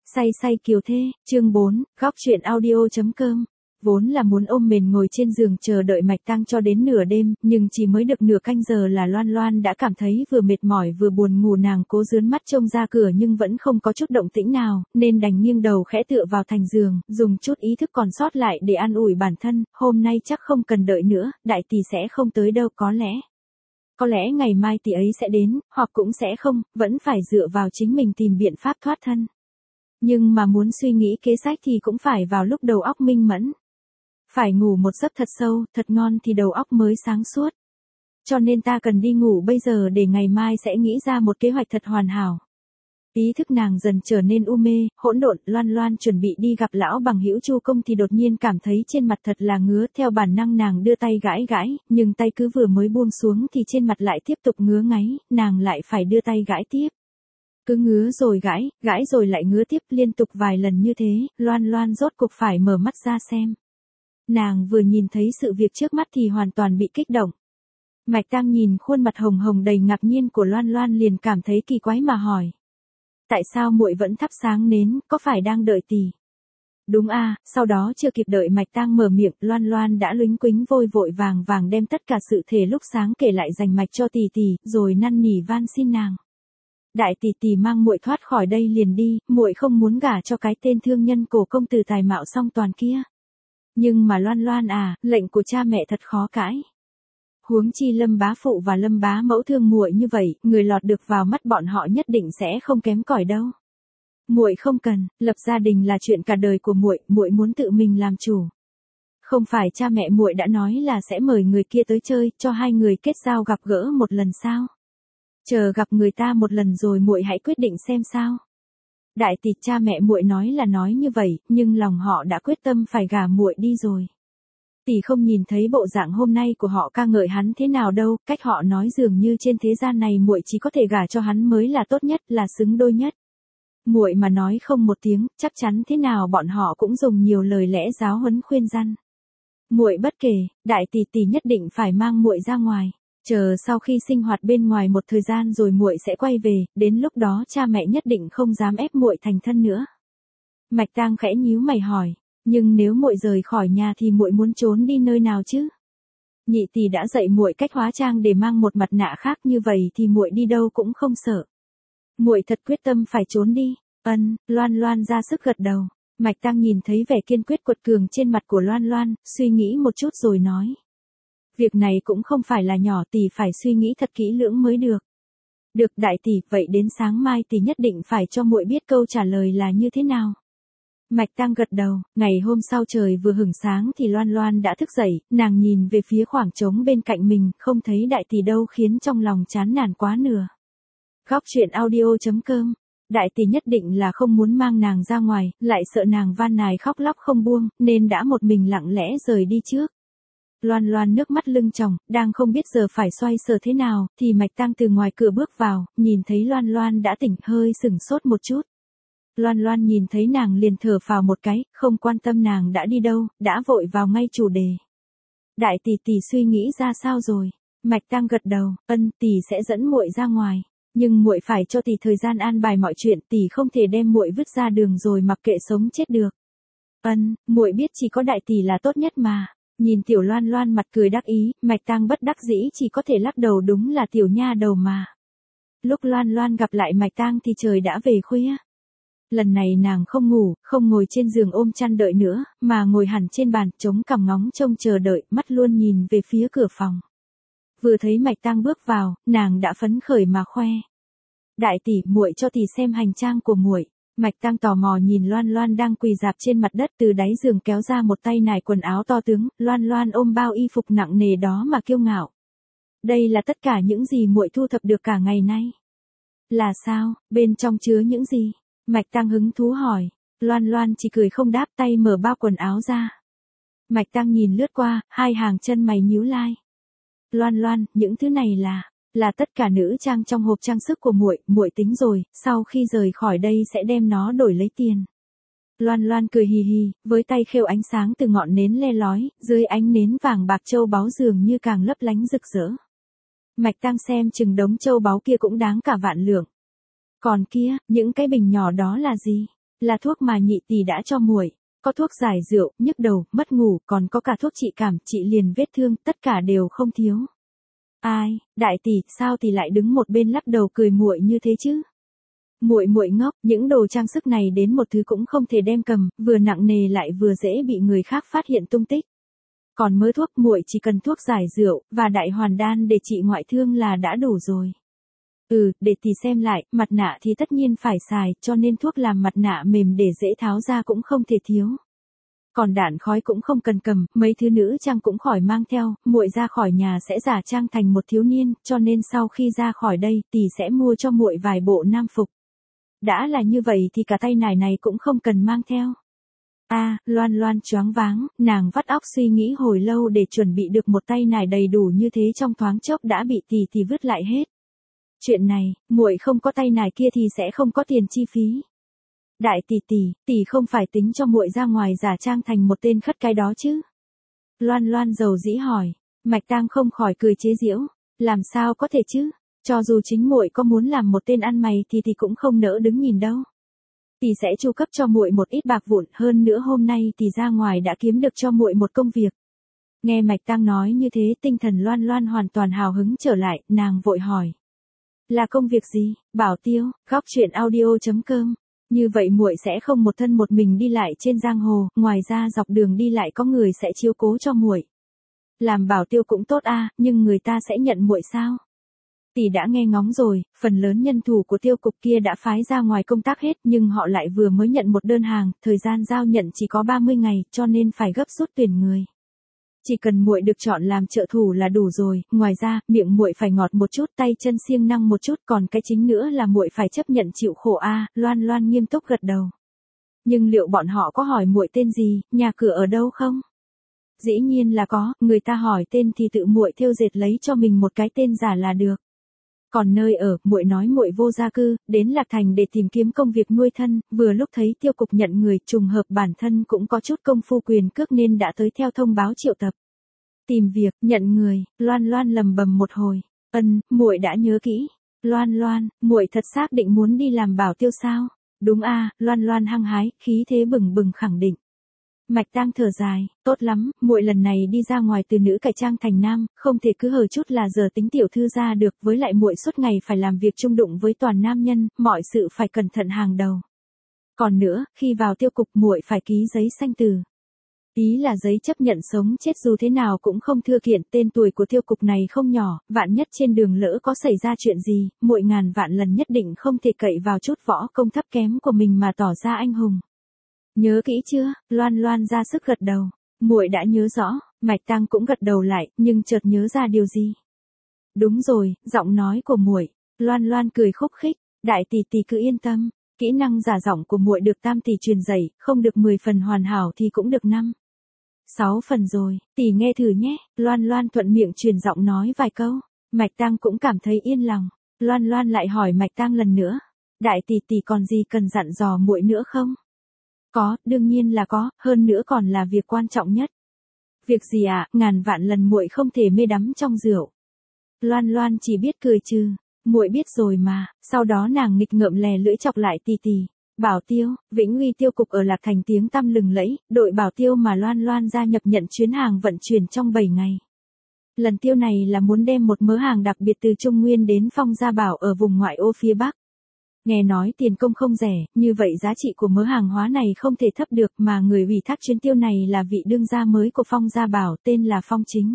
Say say kiều thê, chương 4, góc truyện audio.com. Vốn là muốn ôm mền ngồi trên giường chờ đợi Mạch Tăng cho đến nửa đêm, nhưng chỉ mới được nửa canh giờ là Loan Loan đã cảm thấy vừa mệt mỏi vừa buồn ngủ. Nàng cố dướn mắt trông ra cửa nhưng vẫn không có chút động tĩnh nào, nên đành nghiêng đầu khẽ tựa vào thành giường, dùng chút ý thức còn sót lại để an ủi bản thân, hôm nay chắc không cần đợi nữa, đại tỷ sẽ không tới đâu, có lẽ ngày mai tỷ ấy sẽ đến, hoặc cũng sẽ không, vẫn phải dựa vào chính mình tìm biện pháp thoát thân. Nhưng mà muốn suy nghĩ kế sách thì cũng phải vào lúc đầu óc minh mẫn. Phải ngủ một giấc thật sâu, thật ngon thì đầu óc mới sáng suốt. Cho nên ta cần đi ngủ bây giờ để ngày mai sẽ nghĩ ra một kế hoạch thật hoàn hảo. Ý thức nàng dần trở nên u mê, hỗn độn. Loan Loan chuẩn bị đi gặp lão bằng hữu Chu Công thì đột nhiên cảm thấy trên mặt thật là ngứa. Theo bản năng nàng đưa tay gãi gãi, nhưng tay cứ vừa mới buông xuống thì trên mặt lại tiếp tục ngứa ngáy, nàng lại phải đưa tay gãi tiếp. Cứ ngứa rồi gãi rồi lại ngứa tiếp, liên tục vài lần như thế, Loan Loan rốt cục phải mở mắt ra xem. Nàng vừa nhìn thấy sự việc trước mắt thì hoàn toàn bị kích động. Mạch Tăng nhìn khuôn mặt hồng hồng đầy ngạc nhiên của Loan Loan liền cảm thấy kỳ quái mà hỏi. Tại sao muội vẫn thắp sáng nến, có phải đang đợi tỷ? Đúng a. Sau đó chưa kịp đợi Mạch Tăng mở miệng, Loan Loan đã luính quính vội vàng đem tất cả sự thể lúc sáng kể lại rành mạch cho tỷ, rồi năn nỉ van xin nàng. Đại tỷ mang muội thoát khỏi đây liền đi, muội không muốn gả cho cái tên thương nhân cổ công tử tài mạo song toàn kia. Nhưng mà Loan à, lệnh của cha mẹ thật khó cãi. Huống chi Lâm bá phụ và Lâm bá mẫu thương muội như vậy, người lọt được vào mắt bọn họ nhất định sẽ không kém cỏi đâu. Muội không cần, lập gia đình là chuyện cả đời của muội muốn tự mình làm chủ. Không phải cha mẹ muội đã nói là sẽ mời người kia tới chơi, cho hai người kết giao gặp gỡ một lần sao? Chờ gặp người ta một lần rồi muội hãy quyết định xem sao. Đại tỷ, cha mẹ muội nói là nói như vậy, nhưng lòng họ đã quyết tâm phải gả muội đi rồi. Tỷ không nhìn thấy bộ dạng hôm nay của họ ca ngợi hắn thế nào đâu, cách họ nói dường như trên thế gian này muội chỉ có thể gả cho hắn mới là tốt nhất, là xứng đôi nhất. Muội mà nói không một tiếng, chắc chắn thế nào bọn họ cũng dùng nhiều lời lẽ giáo huấn khuyên răn. Muội bất kể, đại tỷ nhất định phải mang muội ra ngoài. Chờ sau khi sinh hoạt bên ngoài một thời gian rồi muội sẽ quay về, đến lúc đó cha mẹ nhất định không dám ép muội thành thân nữa. Mạch Tăng khẽ nhíu mày hỏi, nhưng nếu muội rời khỏi nhà thì muội muốn trốn đi nơi nào chứ? Nhị tỷ đã dạy muội cách hóa trang để mang một mặt nạ khác, như vậy thì muội đi đâu cũng không sợ. Muội thật quyết tâm phải trốn đi. Loan ra sức gật đầu. Mạch Tăng nhìn thấy vẻ kiên quyết quật cường trên mặt của Loan, suy nghĩ một chút rồi nói. Việc này cũng không phải là nhỏ, tỷ phải suy nghĩ thật kỹ lưỡng mới được. Được đại tỷ, vậy đến sáng mai tỷ nhất định phải cho muội biết câu trả lời là như thế nào. Mạch Tăng gật đầu. Ngày hôm sau trời vừa hửng sáng thì Loan đã thức dậy, nàng nhìn về phía khoảng trống bên cạnh mình, không thấy đại tỷ đâu khiến trong lòng chán nản quá nửa. Góc truyện audio.com. Đại tỷ nhất định là không muốn mang nàng ra ngoài, lại sợ nàng van nài khóc lóc không buông, nên đã một mình lặng lẽ rời đi trước. Loan nước mắt lưng tròng, đang không biết giờ phải xoay sở thế nào, thì Mạch Tăng từ ngoài cửa bước vào, nhìn thấy Loan đã tỉnh, hơi sửng sốt một chút. Loan nhìn thấy nàng liền thở phào một cái, không quan tâm nàng đã đi đâu, đã vội vào ngay chủ đề. Đại tỷ suy nghĩ ra sao rồi? Mạch Tăng gật đầu, tỷ sẽ dẫn muội ra ngoài, nhưng muội phải cho tỷ thời gian an bài mọi chuyện, tỷ không thể đem muội vứt ra đường rồi mặc kệ sống chết được. Muội biết chỉ có đại tỷ là tốt nhất mà. Nhìn tiểu Loan mặt cười đắc ý, Mạch Tăng bất đắc dĩ chỉ có thể lắc đầu, đúng là tiểu nha đầu mà. Lúc Loan gặp lại Mạch Tăng thì trời đã về khuya. Lần này nàng không ngủ, không ngồi trên giường ôm chăn đợi nữa, mà ngồi hẳn trên bàn, chống cằm ngóng trông chờ đợi, mắt luôn nhìn về phía cửa phòng. Vừa thấy Mạch Tăng bước vào, nàng đã phấn khởi mà khoe. Đại tỷ, muội cho tỷ xem hành trang của muội. Mạch Tăng tò mò nhìn Loan đang quỳ rạp trên mặt đất, từ đáy giường kéo ra một tay nải quần áo to tướng, Loan ôm bao y phục nặng nề đó mà kiêu ngạo. Đây là tất cả những gì muội thu thập được cả ngày nay. Là sao, bên trong chứa những gì? Mạch Tăng hứng thú hỏi. Loan chỉ cười không đáp, tay mở bao quần áo ra. Mạch Tăng nhìn lướt qua, hai hàng chân mày nhíu lai. Loan, những thứ này là tất cả nữ trang trong hộp trang sức của muội tính rồi, sau khi rời khỏi đây sẽ đem nó đổi lấy tiền. Loan cười hì hì, với tay khêu ánh sáng từ ngọn nến le lói, dưới ánh nến vàng bạc châu báu dường như càng lấp lánh rực rỡ. Mạch Tăng xem chừng đống châu báu kia cũng đáng cả vạn lượng. Còn kia, những cái bình nhỏ đó là gì? Là thuốc mà nhị tỷ đã cho muội. Có thuốc giải rượu, nhức đầu, mất ngủ, còn có cả thuốc trị cảm, trị liền vết thương, tất cả đều không thiếu. Ai, đại tỷ, sao tỷ lại đứng một bên lắc đầu cười muội như thế chứ? Muội ngốc, những đồ trang sức này đến một thứ cũng không thể đem cầm, vừa nặng nề lại vừa dễ bị người khác phát hiện tung tích. Còn mớ thuốc muội chỉ cần thuốc giải rượu và đại hoàn đan để trị ngoại thương là đã đủ rồi. Để tỷ xem lại, mặt nạ thì tất nhiên phải xài, cho nên thuốc làm mặt nạ mềm để dễ tháo ra cũng không thể thiếu. Còn đạn khói cũng không cần cầm, mấy thứ nữ trang cũng khỏi mang theo, muội ra khỏi nhà sẽ giả trang thành một thiếu niên, cho nên sau khi ra khỏi đây, tỷ sẽ mua cho muội vài bộ nam phục. Đã là như vậy thì cả tay nải này cũng không cần mang theo. Loan choáng váng, nàng vắt óc suy nghĩ hồi lâu để chuẩn bị được một tay nải đầy đủ như thế trong thoáng chốc đã bị tỷ vứt lại hết. Chuyện này, muội không có tay nải kia thì sẽ không có tiền chi phí. Đại tỷ không phải tính cho muội ra ngoài giả trang thành một tên khất cái đó chứ? Loan dầu dĩ hỏi. Mạch Tang không khỏi cười chế giễu, làm sao có thể chứ? Cho dù chính muội có muốn làm một tên ăn mày thì cũng không nỡ đứng nhìn đâu. Tỷ sẽ chu cấp cho muội một ít bạc vụn, hơn nữa hôm nay tỷ ra ngoài đã kiếm được cho muội một công việc. Nghe Mạch Tang nói như thế, tinh thần Loan hoàn toàn hào hứng trở lại, nàng vội hỏi. Là công việc gì? Bảo tiêu, góc chuyện audio.com. Như vậy muội sẽ không một thân một mình đi lại trên giang hồ, ngoài ra dọc đường đi lại có người sẽ chiếu cố cho muội. Làm bảo tiêu cũng tốt nhưng người ta sẽ nhận muội sao? Tỷ đã nghe ngóng rồi, phần lớn nhân thủ của tiêu cục kia đã phái ra ngoài công tác hết, nhưng họ lại vừa mới nhận một đơn hàng, thời gian giao nhận chỉ có 30 ngày, cho nên phải gấp rút tuyển người. Chỉ cần muội được chọn làm trợ thủ là đủ rồi, ngoài ra, miệng muội phải ngọt một chút, tay chân siêng năng một chút, còn cái chính nữa là muội phải chấp nhận chịu khổ Loan nghiêm túc gật đầu. Nhưng liệu bọn họ có hỏi muội tên gì, nhà cửa ở đâu không? Dĩ nhiên là có, người ta hỏi tên thì tự muội thêu dệt lấy cho mình một cái tên giả là được. Còn nơi ở, muội nói muội vô gia cư, đến Lạc Thành để tìm kiếm công việc nuôi thân, vừa lúc thấy tiêu cục nhận người, trùng hợp bản thân cũng có chút công phu quyền cước nên đã tới theo thông báo triệu tập. Tìm việc, nhận người, Loan lầm bầm một hồi. Muội đã nhớ kỹ. Loan, muội thật xác định muốn đi làm bảo tiêu sao? Đúng Loan hăng hái, khí thế bừng bừng khẳng định. Mạch Tang thở dài, tốt lắm, muội lần này đi ra ngoài từ nữ cải trang thành nam, không thể cứ hờ chút là giờ tính tiểu thư ra được, với lại muội suốt ngày phải làm việc chung đụng với toàn nam nhân, mọi sự phải cẩn thận hàng đầu. Còn nữa, khi vào tiêu cục muội phải ký giấy sanh tử. Ý là giấy chấp nhận sống chết dù thế nào cũng không thưa kiện, tên tuổi của tiêu cục này không nhỏ, vạn nhất trên đường lỡ có xảy ra chuyện gì, muội ngàn vạn lần nhất định không thể cậy vào chút võ công thấp kém của mình mà tỏ ra anh hùng. Nhớ kỹ chưa? Loan ra sức gật đầu. Muội đã nhớ rõ, Mạch Tang cũng gật đầu lại, nhưng chợt nhớ ra điều gì. Đúng rồi, giọng nói của muội. Loan cười khúc khích, đại tỷ cứ yên tâm, kỹ năng giả giọng của muội được tam tỷ truyền dạy, không được 10 phần hoàn hảo thì cũng được 5-6 phần rồi, tỷ nghe thử nhé. Loan thuận miệng truyền giọng nói vài câu, Mạch Tang cũng cảm thấy yên lòng. Loan lại hỏi Mạch Tang lần nữa, đại tỷ còn gì cần dặn dò muội nữa không? Có, đương nhiên là có, hơn nữa còn là việc quan trọng nhất. Việc gì ngàn vạn lần muội không thể mê đắm trong rượu. Loan chỉ biết cười trừ, muội biết rồi mà, sau đó nàng nghịch ngợm lè lưỡi chọc lại tỷ. Bảo tiêu, Vĩnh Uy tiêu cục ở Lạc Thành tiếng tăm lừng lẫy, đội bảo tiêu mà Loan gia nhập nhận chuyến hàng vận chuyển trong 7 ngày. Lần tiêu này là muốn đem một mớ hàng đặc biệt từ Trung Nguyên đến Phong Gia Bảo ở vùng ngoại ô phía Bắc. Nghe nói tiền công không rẻ, như vậy giá trị của mớ hàng hóa này không thể thấp được, mà người ủy thác chuyến tiêu này là vị đương gia mới của Phong Gia Bảo, tên là Phong Chính.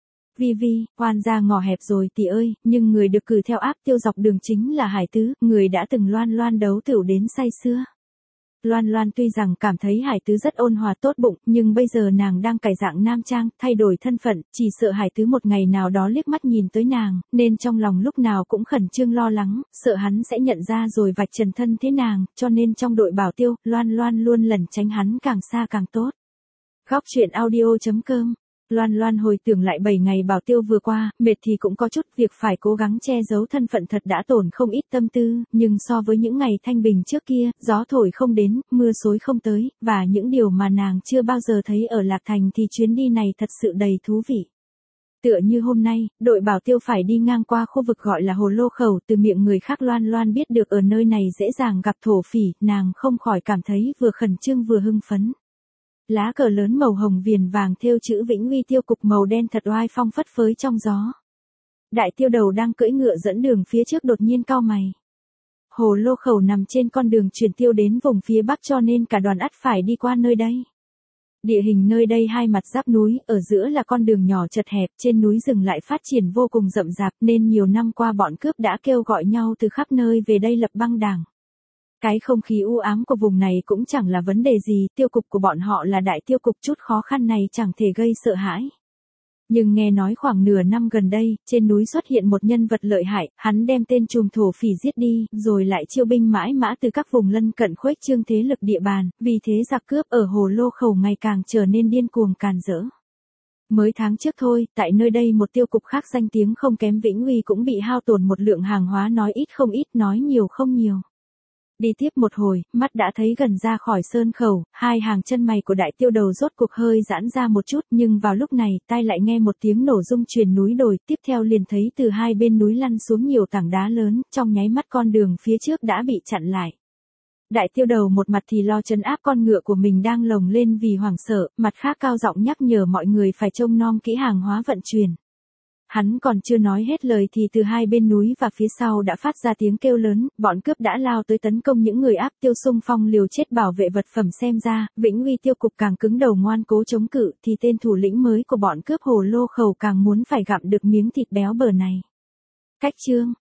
Oan gia ngõ hẹp rồi tỷ ơi, nhưng người được cử theo áp tiêu dọc đường chính là Hải Tứ, người đã từng Loan đấu tửu đến say sưa. Loan tuy rằng cảm thấy Hải Tứ rất ôn hòa tốt bụng, nhưng bây giờ nàng đang cải dạng nam trang, thay đổi thân phận, chỉ sợ Hải Tứ một ngày nào đó liếc mắt nhìn tới nàng, nên trong lòng lúc nào cũng khẩn trương lo lắng, sợ hắn sẽ nhận ra rồi vạch trần thân thế nàng, cho nên trong đội bảo tiêu, Loan luôn lẩn tránh hắn càng xa càng tốt. Góc chuyện audio.com. Loan hồi tưởng lại 7 ngày bảo tiêu vừa qua, mệt thì cũng có chút, việc phải cố gắng che giấu thân phận thật đã tổn không ít tâm tư, nhưng so với những ngày thanh bình trước kia, gió thổi không đến, mưa xối không tới, và những điều mà nàng chưa bao giờ thấy ở Lạc Thành thì chuyến đi này thật sự đầy thú vị. Tựa như hôm nay, đội bảo tiêu phải đi ngang qua khu vực gọi là Hồ Lô Khẩu, từ miệng người khác Loan Loan biết được ở nơi này dễ dàng gặp thổ phỉ, nàng không khỏi cảm thấy vừa khẩn trương vừa hưng phấn. Lá cờ lớn màu hồng viền vàng thêu chữ Vĩnh Uy tiêu cục màu đen thật oai phong phất phới trong gió. Đại tiêu đầu đang cưỡi ngựa dẫn đường phía trước đột nhiên cau mày. Hồ Lô Khẩu nằm trên con đường chuyển tiêu đến vùng phía bắc cho nên cả đoàn ắt phải đi qua nơi đây. Địa hình nơi đây hai mặt giáp núi, ở giữa là con đường nhỏ chật hẹp, trên núi rừng lại phát triển vô cùng rậm rạp nên nhiều năm qua bọn cướp đã kêu gọi nhau từ khắp nơi về đây lập băng đảng. Cái không khí u ám của vùng này cũng chẳng là vấn đề gì, tiêu cục của bọn họ là đại tiêu cục, chút khó khăn này chẳng thể gây sợ hãi. Nhưng nghe nói khoảng nửa năm gần đây, trên núi xuất hiện một nhân vật lợi hại, hắn đem tên trùm thổ phỉ giết đi, rồi lại chiêu binh mãi mã từ các vùng lân cận khuếch trương thế lực địa bàn, vì thế giặc cướp ở Hồ Lô Khẩu ngày càng trở nên điên cuồng càn rỡ. Mới tháng trước thôi, tại nơi đây một tiêu cục khác danh tiếng không kém Vĩnh Uy cũng bị hao tổn một lượng hàng hóa, nói ít không ít, nói nhiều không nhiều. Đi tiếp một hồi, mắt đã thấy gần ra khỏi sơn khẩu, hai hàng chân mày của đại tiêu đầu rốt cuộc hơi giãn ra một chút, nhưng vào lúc này, tai lại nghe một tiếng nổ rung truyền núi đồi, tiếp theo liền thấy từ hai bên núi lăn xuống nhiều tảng đá lớn, trong nháy mắt con đường phía trước đã bị chặn lại. Đại tiêu đầu một mặt thì lo trấn áp con ngựa của mình đang lồng lên vì hoảng sợ, mặt khác cao giọng nhắc nhở mọi người phải trông nom kỹ hàng hóa vận chuyển. Hắn còn chưa nói hết lời thì từ hai bên núi và phía sau đã phát ra tiếng kêu lớn, bọn cướp đã lao tới tấn công những người áp tiêu xung phong liều chết bảo vệ vật phẩm. Xem ra, Vĩnh Uy tiêu cục càng cứng đầu ngoan cố chống cự thì tên thủ lĩnh mới của bọn cướp Hồ Lô Khẩu càng muốn phải gặm được miếng thịt béo bở này. Cách chương